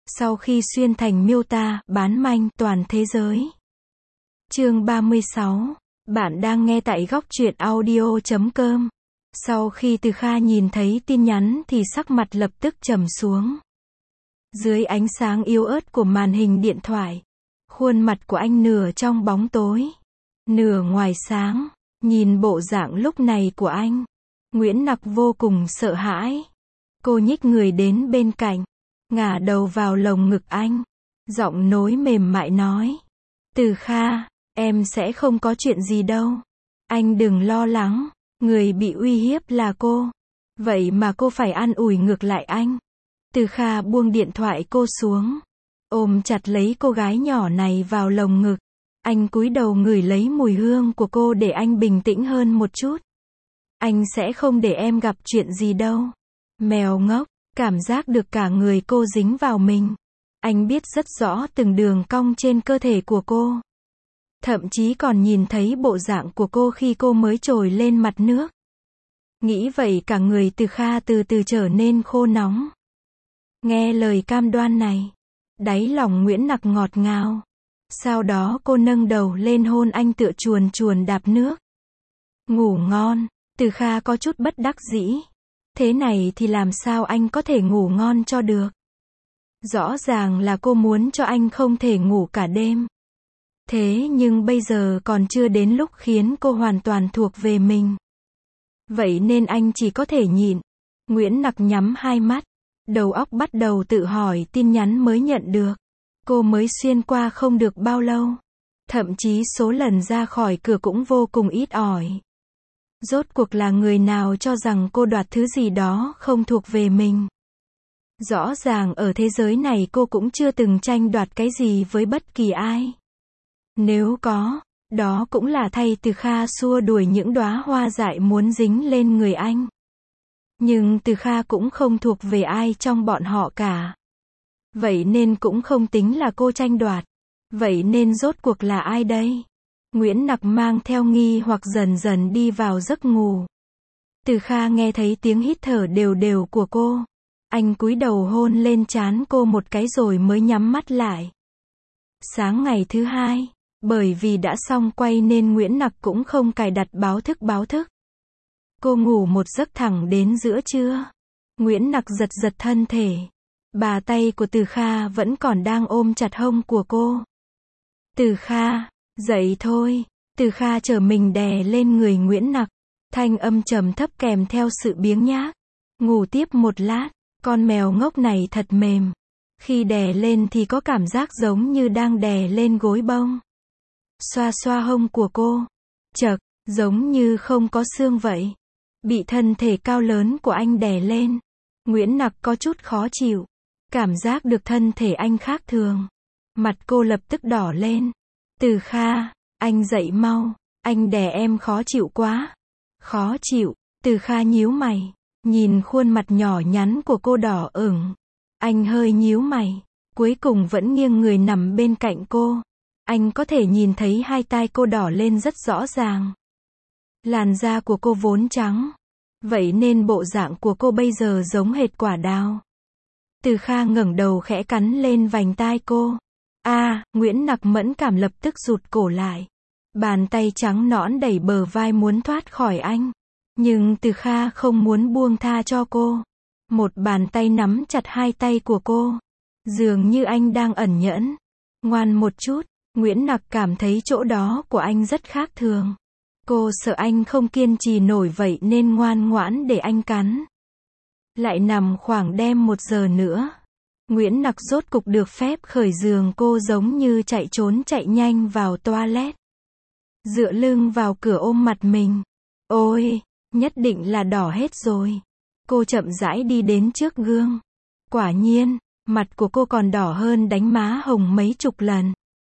Sau khi xuyên thành miêu tả, bán manh, toàn thế giới. Chương 36. Bạn đang nghe tại góc truyện audio.com. Sau khi Từ Kha nhìn thấy tin nhắn thì sắc mặt lập tức trầm xuống. Dưới ánh sáng yếu ớt của màn hình điện thoại, khuôn mặt của anh nửa trong bóng tối, nửa ngoài sáng. Nhìn bộ dạng lúc này của anh, Nguyễn Nặc vô cùng sợ hãi. Cô nhích người đến bên cạnh, ngả đầu vào lồng ngực anh, giọng nói mềm mại nói: Từ Kha, em sẽ không có chuyện gì đâu. Anh đừng lo lắng, người bị uy hiếp là cô. Vậy mà cô phải an ủi ngược lại anh. Từ Kha buông điện thoại cô xuống, ôm chặt lấy cô gái nhỏ này vào lồng ngực. Anh cúi đầu ngửi lấy mùi hương của cô để anh bình tĩnh hơn một chút. Anh sẽ không để em gặp chuyện gì đâu. Mèo ngốc, cảm giác được cả người cô dính vào mình. Anh biết rất rõ từng đường cong trên cơ thể của cô. Thậm chí còn nhìn thấy bộ dạng của cô khi cô mới trồi lên mặt nước. Nghĩ vậy cả người Từ Kha từ từ trở nên khô nóng. Nghe lời cam đoan này, đáy lòng Nguyễn Nặc ngọt ngào. Sau đó cô nâng đầu lên hôn anh tựa chuồn chuồn đạp nước. Ngủ ngon. Từ Kha có chút bất đắc dĩ. Thế này thì làm sao anh có thể ngủ ngon cho được? Rõ ràng là cô muốn cho anh không thể ngủ cả đêm. Thế nhưng bây giờ còn chưa đến lúc khiến cô hoàn toàn thuộc về mình. Vậy nên anh chỉ có thể nhịn. Nguyễn Nặc nhắm hai mắt, đầu óc bắt đầu tự hỏi tin nhắn mới nhận được. Cô mới xuyên qua không được bao lâu. Thậm chí số lần ra khỏi cửa cũng vô cùng ít ỏi. Rốt cuộc là người nào cho rằng cô đoạt thứ gì đó không thuộc về mình? Rõ ràng ở thế giới này cô cũng chưa từng tranh đoạt cái gì với bất kỳ ai. Nếu có, đó cũng là thay Từ Kha xua đuổi những đóa hoa dại muốn dính lên người anh. Nhưng Từ Kha cũng không thuộc về ai trong bọn họ cả. Vậy nên cũng không tính là cô tranh đoạt. Vậy nên rốt cuộc là ai đây? Nguyễn Nặc mang theo nghi hoặc dần dần đi vào giấc ngủ. Từ Kha nghe thấy tiếng hít thở đều đều của cô. Anh cúi đầu hôn lên trán cô một cái rồi mới nhắm mắt lại. Sáng ngày thứ hai, bởi vì đã xong quay nên Nguyễn Nặc cũng không cài đặt báo thức. Cô ngủ một giấc thẳng đến giữa trưa. Nguyễn Nặc giật giật thân thể. Bà tay của Từ Kha vẫn còn đang ôm chặt hông của cô. Từ Kha, dậy thôi. Từ Kha trở mình đè lên người Nguyễn Nặc. Thanh âm trầm thấp kèm theo sự biếng nhác. Ngủ tiếp một lát, con mèo ngốc này thật mềm. Khi đè lên thì có cảm giác giống như đang đè lên gối bông. Xoa xoa hông của cô. Chậc, giống như không có xương vậy. Bị thân thể cao lớn của anh đè lên. Nguyễn Nặc có chút khó chịu. Cảm giác được thân thể anh khác thường. Mặt cô lập tức đỏ lên. Từ Kha, anh dậy mau. Anh đè em khó chịu quá. Khó chịu. Từ Kha nhíu mày. Nhìn khuôn mặt nhỏ nhắn của cô đỏ ửng. Anh hơi nhíu mày. Cuối cùng vẫn nghiêng người nằm bên cạnh cô. Anh có thể nhìn thấy hai tai cô đỏ lên rất rõ ràng. Làn da của cô vốn trắng. Vậy nên bộ dạng của cô bây giờ giống hệt quả đào. Từ Kha ngẩng đầu khẽ cắn lên vành tai cô. Nguyễn Nặc mẫn cảm lập tức rụt cổ lại. Bàn tay trắng nõn đẩy bờ vai muốn thoát khỏi anh. Nhưng Từ Kha không muốn buông tha cho cô. Một bàn tay nắm chặt hai tay của cô. Dường như anh đang ẩn nhẫn. Ngoan một chút. Nguyễn Nặc cảm thấy chỗ đó của anh rất khác thường. Cô sợ anh không kiên trì nổi vậy nên ngoan ngoãn để anh cắn. Lại nằm khoảng đêm 1 giờ nữa. Nguyễn Nặc rốt cục được phép khởi giường, cô giống như chạy trốn chạy nhanh vào toilet. Dựa lưng vào cửa ôm mặt mình. Ôi, nhất định là đỏ hết rồi. Cô chậm rãi đi đến trước gương. Quả nhiên, mặt của cô còn đỏ hơn đánh má hồng mấy chục lần.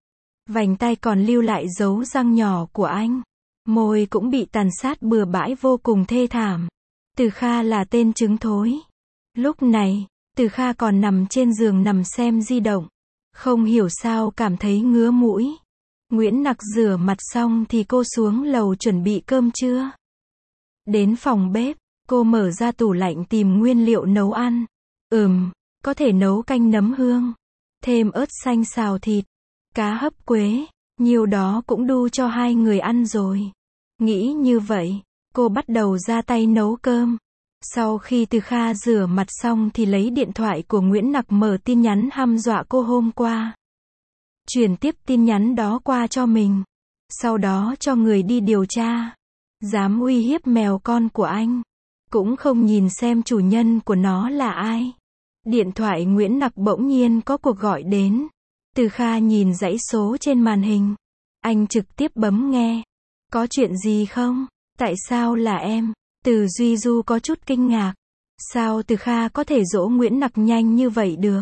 Vành tay còn lưu lại dấu răng nhỏ của anh. Môi cũng bị tàn sát bừa bãi vô cùng thê thảm. Từ Kha là tên trứng thối. Lúc này, Từ Kha còn nằm trên giường nằm xem di động. Không hiểu sao cảm thấy ngứa mũi. Nguyễn Nặc rửa mặt xong thì cô xuống lầu chuẩn bị cơm trưa. Đến phòng bếp, cô mở ra tủ lạnh tìm nguyên liệu nấu ăn. có thể nấu canh nấm hương, thêm ớt xanh xào thịt, cá hấp quế, nhiều đó cũng đu cho hai người ăn rồi. Nghĩ như vậy, cô bắt đầu ra tay nấu cơm. Sau khi Từ Kha rửa mặt xong thì lấy điện thoại của Nguyễn Nặc mở tin nhắn hăm dọa cô hôm qua. Chuyển tiếp tin nhắn đó qua cho mình. Sau đó cho người đi điều tra. Dám uy hiếp mèo con của anh. Cũng không nhìn xem chủ nhân của nó là ai. Điện thoại Nguyễn Nặc bỗng nhiên có cuộc gọi đến. Từ Kha nhìn dãy số trên màn hình. Anh trực tiếp bấm nghe. Có chuyện gì không? Tại sao là em? Từ Duy Du có chút kinh ngạc. Sao Từ Kha có thể dỗ Nguyễn Nặc nhanh như vậy được?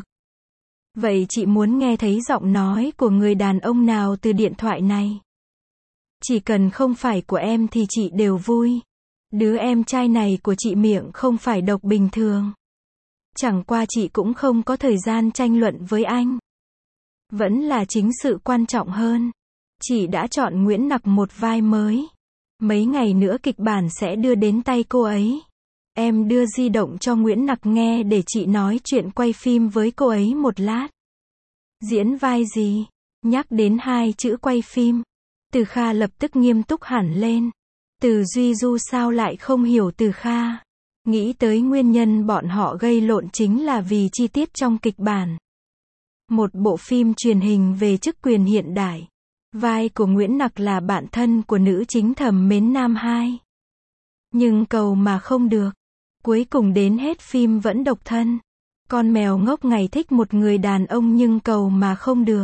Vậy chị muốn nghe thấy giọng nói của người đàn ông nào từ điện thoại này? Chỉ cần không phải của em thì chị đều vui. Đứa em trai này của chị miệng không phải độc bình thường. Chẳng qua chị cũng không có thời gian tranh luận với anh. Vẫn là chính sự quan trọng hơn. Chị đã chọn Nguyễn Nặc một vai mới. Mấy ngày nữa kịch bản sẽ đưa đến tay cô ấy. Em đưa di động cho Nguyễn Nặc nghe để chị nói chuyện quay phim với cô ấy một lát. Diễn vai gì? Nhắc đến hai chữ quay phim. Từ Kha lập tức nghiêm túc hẳn lên. Từ Duy Du sao lại không hiểu Từ Kha? Nghĩ tới nguyên nhân bọn họ gây lộn chính là vì chi tiết trong kịch bản. Một bộ phim truyền hình về chức quyền hiện đại. Vai của Nguyễn Nặc là bạn thân của nữ chính Thẩm Mến Nam 2. Nhưng cầu mà không được. Cuối cùng đến hết phim vẫn độc thân. Con mèo ngốc ngày thích một người đàn ông nhưng cầu mà không được.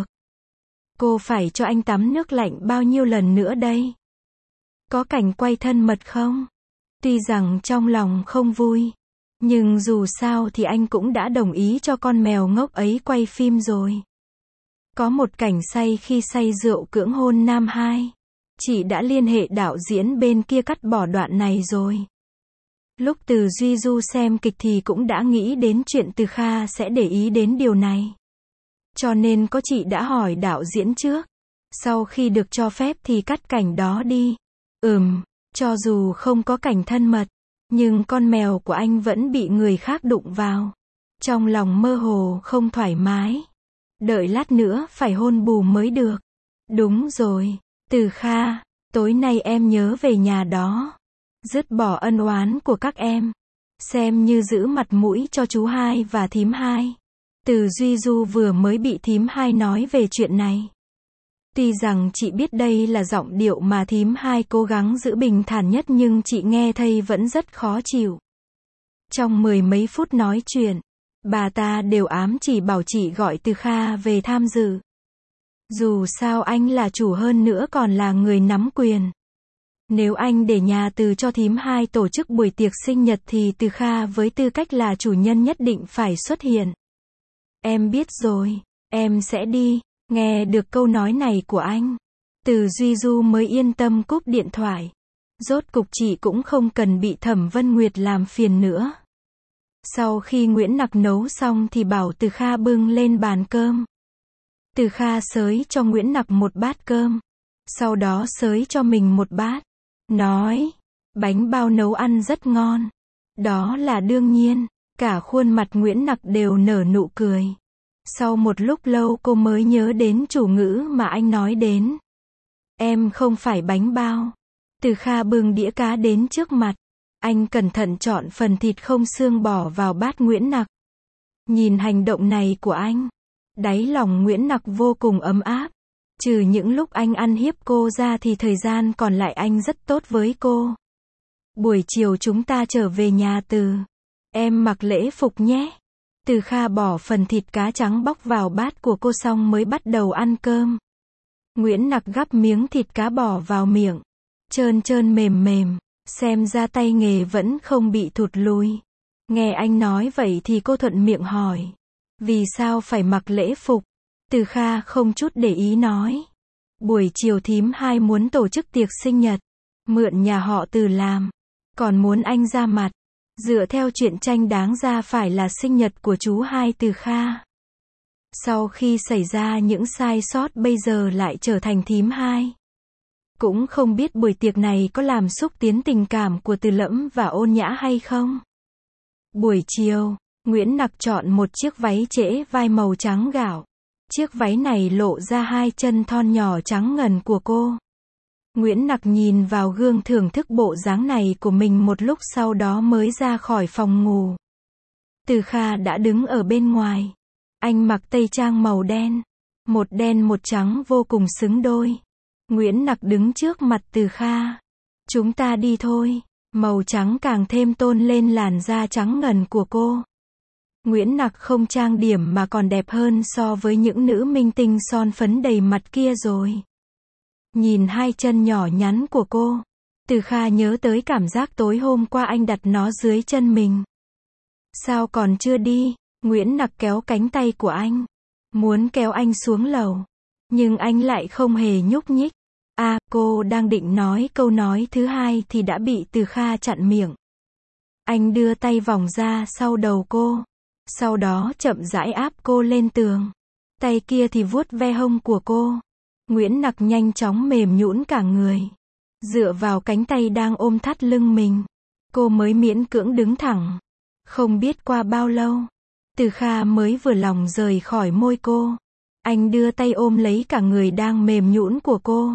Cô phải cho anh tắm nước lạnh bao nhiêu lần nữa đây? Có cảnh quay thân mật không? Tuy rằng trong lòng không vui. Nhưng dù sao thì anh cũng đã đồng ý cho con mèo ngốc ấy quay phim rồi. Có một cảnh say khi say rượu cưỡng hôn Nam 2. Chị đã liên hệ đạo diễn bên kia cắt bỏ đoạn này rồi. Lúc Từ Duy Du xem kịch thì cũng đã nghĩ đến chuyện Từ Kha sẽ để ý đến điều này. Cho nên có chị đã hỏi đạo diễn trước. Sau khi được cho phép thì cắt cảnh đó đi. Cho dù không có cảnh thân mật, nhưng con mèo của anh vẫn bị người khác đụng vào. Trong lòng mơ hồ không thoải mái. Đợi lát nữa phải hôn bù mới được. Đúng rồi, Từ Kha, tối nay em nhớ về nhà đó. Dứt bỏ ân oán của các em. Xem như giữ mặt mũi cho chú hai và thím hai. Từ Duy Du vừa mới bị thím hai nói về chuyện này. Tuy rằng chị biết đây là giọng điệu mà thím hai cố gắng giữ bình thản nhất nhưng chị nghe thấy vẫn rất khó chịu. Trong mười mấy phút nói chuyện, bà ta đều ám chỉ bảo chị gọi Từ Kha về tham dự. Dù sao anh là chủ hơn nữa còn là người nắm quyền. Nếu anh để nhà Từ cho thím hai tổ chức buổi tiệc sinh nhật thì Từ Kha với tư cách là chủ nhân nhất định phải xuất hiện. Em biết rồi, em sẽ đi. Nghe được câu nói này của anh, Từ Duy Du mới yên tâm cúp điện thoại. Rốt cục chị cũng không cần bị Thẩm Vân Nguyệt làm phiền nữa. Sau khi Nguyễn Nặc nấu xong thì bảo Từ Kha bưng lên bàn cơm. Từ Kha xới cho Nguyễn Nặc một bát cơm. Sau đó xới cho mình một bát. Nói, bánh bao nấu ăn rất ngon. Đó là đương nhiên. Cả khuôn mặt Nguyễn Nặc đều nở nụ cười. Sau một lúc lâu cô mới nhớ đến chủ ngữ mà anh nói đến. Em không phải bánh bao. Từ Kha bưng đĩa cá đến trước mặt. Anh cẩn thận chọn phần thịt không xương bỏ vào bát Nguyễn Nặc. Nhìn hành động này của anh, đáy lòng Nguyễn Nặc vô cùng ấm áp. Trừ những lúc anh ăn hiếp cô ra thì thời gian còn lại anh rất tốt với cô. Buổi chiều chúng ta trở về nhà Từ. Em mặc lễ phục nhé. Từ Kha bỏ phần thịt cá trắng bóc vào bát của cô xong mới bắt đầu ăn cơm. Nguyễn Nặc gắp miếng thịt cá bỏ vào miệng. Trơn trơn mềm mềm. Xem ra tay nghề vẫn không bị thụt lùi. Nghe anh nói vậy thì cô thuận miệng hỏi. Vì sao phải mặc lễ phục? Từ Kha không chút để ý nói. Buổi chiều thím hai muốn tổ chức tiệc sinh nhật. Mượn nhà họ Từ làm. Còn muốn anh ra mặt. Dựa theo chuyện tranh đáng ra phải là sinh nhật của chú hai Từ Kha. Sau khi xảy ra những sai sót bây giờ lại trở thành thím hai. Cũng không biết buổi tiệc này có làm xúc tiến tình cảm của Từ Lẫm và Ôn Nhã hay không. Buổi chiều, Nguyễn Nặc chọn một chiếc váy trễ vai màu trắng gạo. Chiếc váy này lộ ra hai chân thon nhỏ trắng ngần của cô. Nguyễn Nặc nhìn vào gương thưởng thức bộ dáng này của mình một lúc, sau đó mới ra khỏi phòng ngủ. Từ Kha đã đứng ở bên ngoài. Anh mặc tây trang màu đen. Một đen một trắng vô cùng xứng đôi. Nguyễn Nặc đứng trước mặt Từ Kha. Chúng ta đi thôi. Màu trắng càng thêm tôn lên làn da trắng ngần của cô. Nguyễn Nặc không trang điểm mà còn đẹp hơn so với những nữ minh tinh son phấn đầy mặt kia rồi. Nhìn hai chân nhỏ nhắn của cô, Từ Kha nhớ tới cảm giác tối hôm qua anh đặt nó dưới chân mình. Sao còn chưa đi? Nguyễn Nặc kéo cánh tay của anh, muốn kéo anh xuống lầu. Nhưng anh lại không hề nhúc nhích. Cô đang định nói câu nói thứ hai thì đã bị Từ Kha chặn miệng. Anh đưa tay vòng ra sau đầu cô. Sau đó chậm rãi áp cô lên tường. Tay kia thì vuốt ve hông của cô. Nguyễn Nặc nhanh chóng mềm nhũn cả người. Dựa vào cánh tay đang ôm thắt lưng mình, cô mới miễn cưỡng đứng thẳng. Không biết qua bao lâu, Từ Kha mới vừa lòng rời khỏi môi cô. Anh đưa tay ôm lấy cả người đang mềm nhũn của cô.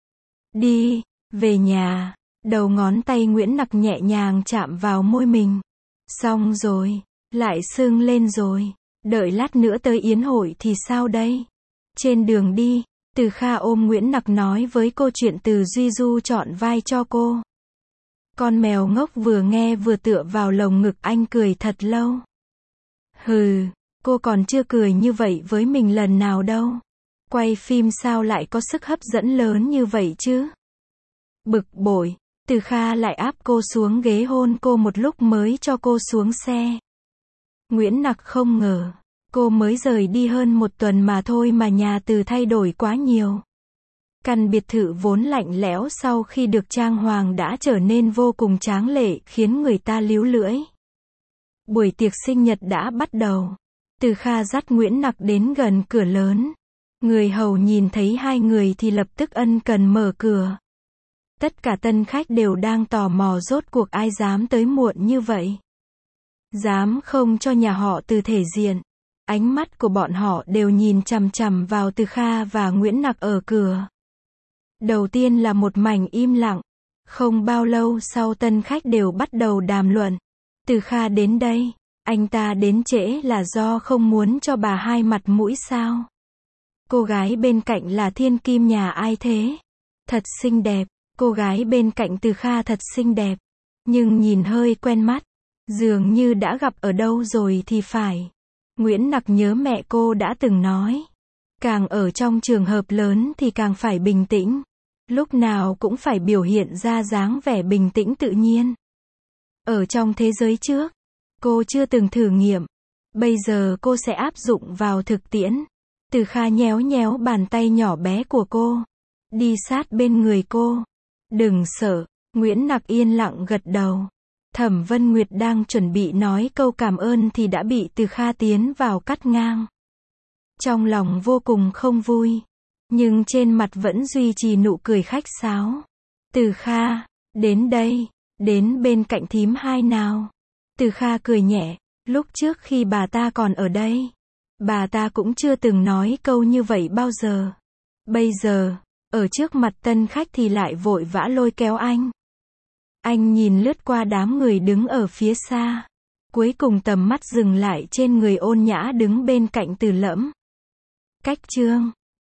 Đi, về nhà. Đầu ngón tay Nguyễn Nặc nhẹ nhàng chạm vào môi mình. Xong rồi, lại sưng lên rồi. Đợi lát nữa tới yến hội thì sao đây? Trên đường đi, Từ Kha ôm Nguyễn Nặc nói với cô chuyện Từ Duy Du chọn vai cho cô. Con mèo ngốc vừa nghe vừa tựa vào lồng ngực anh cười thật lâu. Hừ, cô còn chưa cười như vậy với mình lần nào đâu. Quay phim sao lại có sức hấp dẫn lớn như vậy chứ? Bực bội, Từ Kha lại áp cô xuống ghế hôn cô một lúc mới cho cô xuống xe. Nguyễn Nặc không ngờ, cô mới rời đi hơn một tuần mà thôi mà nhà Từ thay đổi quá nhiều. Căn biệt thự vốn lạnh lẽo sau khi được trang hoàng đã trở nên vô cùng tráng lệ, khiến người ta líu lưỡi. Buổi tiệc sinh nhật đã bắt đầu. Từ Kha dắt Nguyễn Nặc đến gần cửa lớn. Người hầu nhìn thấy hai người thì lập tức ân cần mở cửa. Tất cả tân khách đều đang tò mò rốt cuộc ai dám tới muộn như vậy. Dám không cho nhà họ Từ thể diện. Ánh mắt của bọn họ đều nhìn chằm chằm vào Từ Kha và Nguyễn Nặc ở cửa. Đầu tiên là một mảnh im lặng. Không bao lâu sau tân khách đều bắt đầu đàm luận. Từ Kha đến đây, anh ta đến trễ là do không muốn cho bà hai mặt mũi sao? Cô gái bên cạnh là thiên kim nhà ai thế? Thật xinh đẹp, cô gái bên cạnh Từ Kha thật xinh đẹp. Nhưng nhìn hơi quen mắt, dường như đã gặp ở đâu rồi thì phải. Nguyễn Nặc nhớ mẹ cô đã từng nói. Càng ở trong trường hợp lớn thì càng phải bình tĩnh. Lúc nào cũng phải biểu hiện ra dáng vẻ bình tĩnh tự nhiên. Ở trong thế giới trước, cô chưa từng thử nghiệm. Bây giờ cô sẽ áp dụng vào thực tiễn. Từ Kha nhéo nhéo bàn tay nhỏ bé của cô. Đi sát bên người cô. Đừng sợ. Nguyễn Nặc yên lặng gật đầu. Thẩm Vân Nguyệt đang chuẩn bị nói câu cảm ơn thì đã bị Từ Kha tiến vào cắt ngang. Trong lòng vô cùng không vui. Nhưng trên mặt vẫn duy trì nụ cười khách sáo. Từ Kha, đến đây, đến bên cạnh thím hai nào. Từ Kha cười nhẹ, lúc trước khi bà ta còn ở đây, bà ta cũng chưa từng nói câu như vậy bao giờ. Bây giờ, ở trước mặt tân khách thì lại vội vã lôi kéo anh. Anh nhìn lướt qua đám người đứng ở phía xa. Cuối cùng tầm mắt dừng lại trên người ôn nhã đứng bên cạnh Từ Lẫm. Cách Trương.